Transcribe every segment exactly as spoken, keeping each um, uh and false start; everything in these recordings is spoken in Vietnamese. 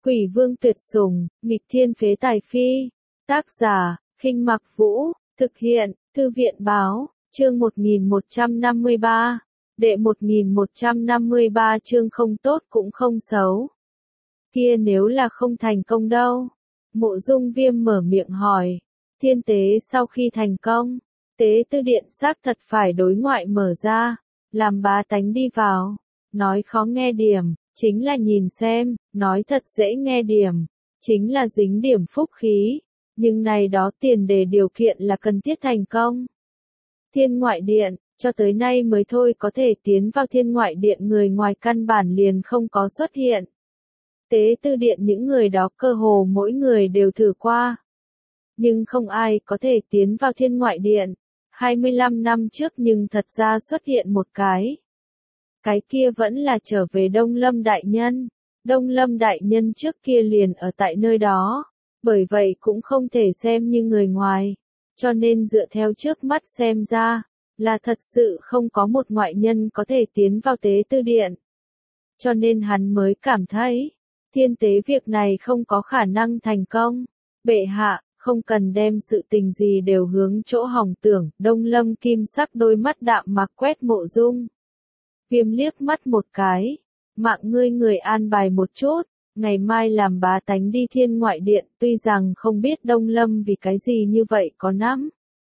Quỷ vương tuyệt sủng, nghịch thiên phế tài phi. Tác giả, Khinh Mặc Vũ, thực hiện, Thư viện báo, chương một nghìn một trăm năm mươi ba. Đệ một nghìn một trăm năm mươi ba chương không tốt cũng không xấu. Kia nếu là không thành công đâu? Mộ Dung Viêm mở miệng hỏi. Thiên tế sau khi thành công, tế tư điện xác thật phải đối ngoại mở ra, làm bá tánh đi vào. Nói khó nghe điểm, chính là nhìn xem, nói thật dễ nghe điểm, chính là dính điểm phúc khí, nhưng này đó tiền đề điều kiện là cần thiết thành công. Thiên ngoại điện, cho tới nay mới thôi có thể tiến vào thiên ngoại điện người ngoài căn bản liền không có xuất hiện. Tế tư điện những người đó cơ hồ mỗi người đều thử qua. Nhưng không ai có thể tiến vào thiên ngoại điện. hai mươi lăm năm trước nhưng thật ra xuất hiện một cái. Cái kia vẫn là trở về Đông Lâm Đại Nhân. Đông Lâm Đại Nhân trước kia liền ở tại nơi đó. Bởi vậy cũng không thể xem như người ngoài. Cho nên dựa theo trước mắt xem ra, là thật sự không có một ngoại nhân có thể tiến vào tế tư điện. Cho nên hắn mới cảm thấy, thiên tế việc này không có khả năng thành công. Bệ hạ, không cần đem sự tình gì đều hướng chỗ hỏng tưởng. Đông Lâm kim sắc đôi mắt đạm mạc quét Mộ Dung Viêm liếc mắt một cái. Mạng ngươi người an bài một chút, ngày mai làm bá tánh đi thiên ngoại điện. Tuy rằng không biết Đông Lâm vì cái gì như vậy có nắm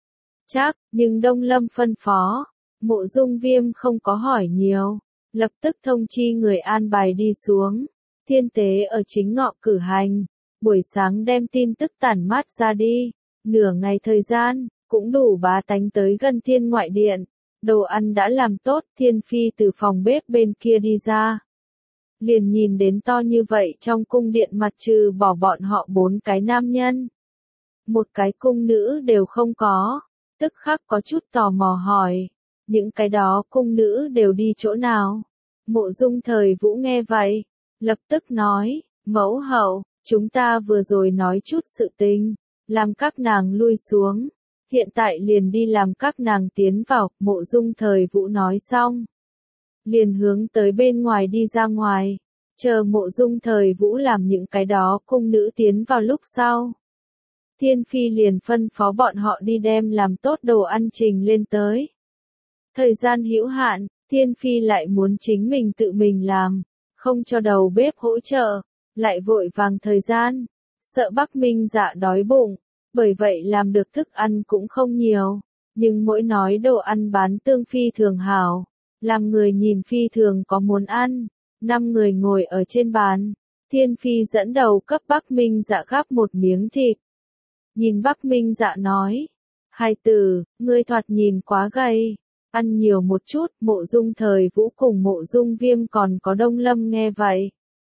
chắc, nhưng Đông Lâm phân phó. Mộ Dung Viêm không có hỏi nhiều, lập tức thông chi người an bài đi xuống. Thiên tế ở chính ngọ cử hành, buổi sáng đem tin tức tản mát ra đi, nửa ngày thời gian, cũng đủ bá tánh tới gần thiên ngoại điện. Đồ ăn đã làm tốt, Thiên Phi từ phòng bếp bên kia đi ra. Liền nhìn đến to như vậy trong cung điện mặt trừ bỏ bọn họ bốn cái nam nhân. Một cái cung nữ đều không có, tức khắc có chút tò mò hỏi, những cái đó cung nữ đều đi chỗ nào? Mộ Dung Thời Vũ nghe vậy, lập tức nói, mẫu hậu, chúng ta vừa rồi nói chút sự tình, làm các nàng lui xuống, hiện tại liền đi làm các nàng tiến vào. Mộ Dung Thời Vũ nói xong, liền hướng tới bên ngoài đi ra ngoài, chờ Mộ Dung Thời Vũ làm những cái đó cung nữ tiến vào lúc sau. Thiên Phi liền phân phó bọn họ đi đem làm tốt đồ ăn trình lên tới. Thời gian hữu hạn, Thiên Phi lại muốn chính mình tự mình làm, không cho đầu bếp hỗ trợ, lại vội vàng thời gian, sợ Bắc Minh Dạ đói bụng, bởi vậy làm được thức ăn cũng không nhiều, nhưng mỗi nói đồ ăn bán tương phi thường hảo, làm người nhìn phi thường có muốn ăn. Năm người ngồi ở trên bàn, Thiên Phi dẫn đầu cấp Bắc Minh Dạ gắp một miếng thịt. Nhìn Bắc Minh Dạ nói, hai tử, ngươi thoạt nhìn quá gầy, ăn nhiều một chút. Mộ Dung Thời Vũ cùng Mộ Dung Viêm còn có Đông Lâm nghe vậy,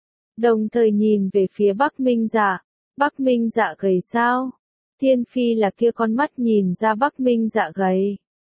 đồng thời nhìn về phía Bắc Minh Dạ. Bắc Minh Dạ gầy sao? Thiên Phi là kia con mắt nhìn ra Bắc Minh Dạ gầy.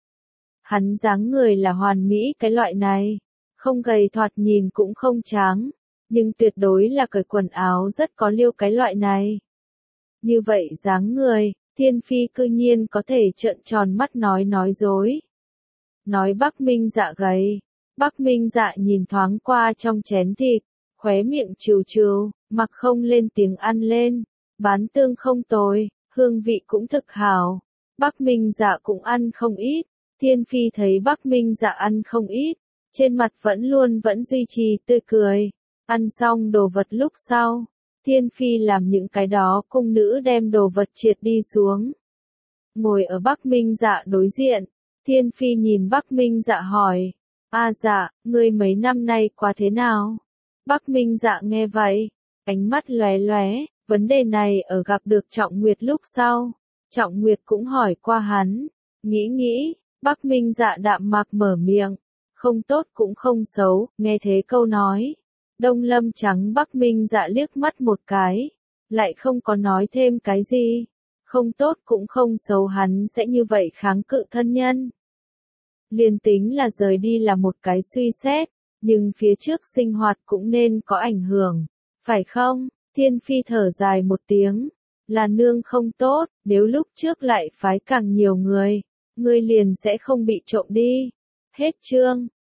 Hắn dáng người là hoàn mỹ cái loại này, không gầy thoạt nhìn cũng không tráng, nhưng tuyệt đối là cởi quần áo rất có liêu cái loại này. Như vậy dáng người, Thiên Phi cư nhiên có thể trợn tròn mắt nói nói dối. Nói Bắc Minh Dạ gầy, Bắc Minh Dạ nhìn thoáng qua trong chén thịt, khóe miệng trừ trừ, mặc không lên tiếng ăn lên, bán tương không tồi, hương vị cũng thực hảo. Bắc Minh Dạ cũng ăn không ít, Thiên Phi thấy Bắc Minh Dạ ăn không ít, trên mặt vẫn luôn vẫn duy trì tươi cười. Ăn xong đồ vật lúc sau, Thiên Phi làm những cái đó cung nữ đem đồ vật triệt đi xuống. Ngồi ở Bắc Minh Dạ đối diện, Thiên Phi nhìn Bắc Minh Dạ hỏi, a dạ, ngươi mấy năm nay qua thế nào? Bắc Minh Dạ nghe vậy, ánh mắt lóe lóe, vấn đề này ở gặp được Trọng Nguyệt lúc sau, Trọng Nguyệt cũng hỏi qua hắn, nghĩ nghĩ, Bắc Minh Dạ đạm mạc mở miệng, không tốt cũng không xấu. Nghe thế câu nói, Đông Lâm trắng Bắc Minh Dạ liếc mắt một cái, lại không có nói thêm cái gì. Không tốt cũng không xấu hắn sẽ như vậy kháng cự thân nhân. Liên tính là rời đi là một cái suy xét, nhưng phía trước sinh hoạt cũng nên có ảnh hưởng, phải không? Thiên Phi thở dài một tiếng, là nương không tốt, nếu lúc trước lại phái càng nhiều người, ngươi liền sẽ không bị trộm đi. Hết chương.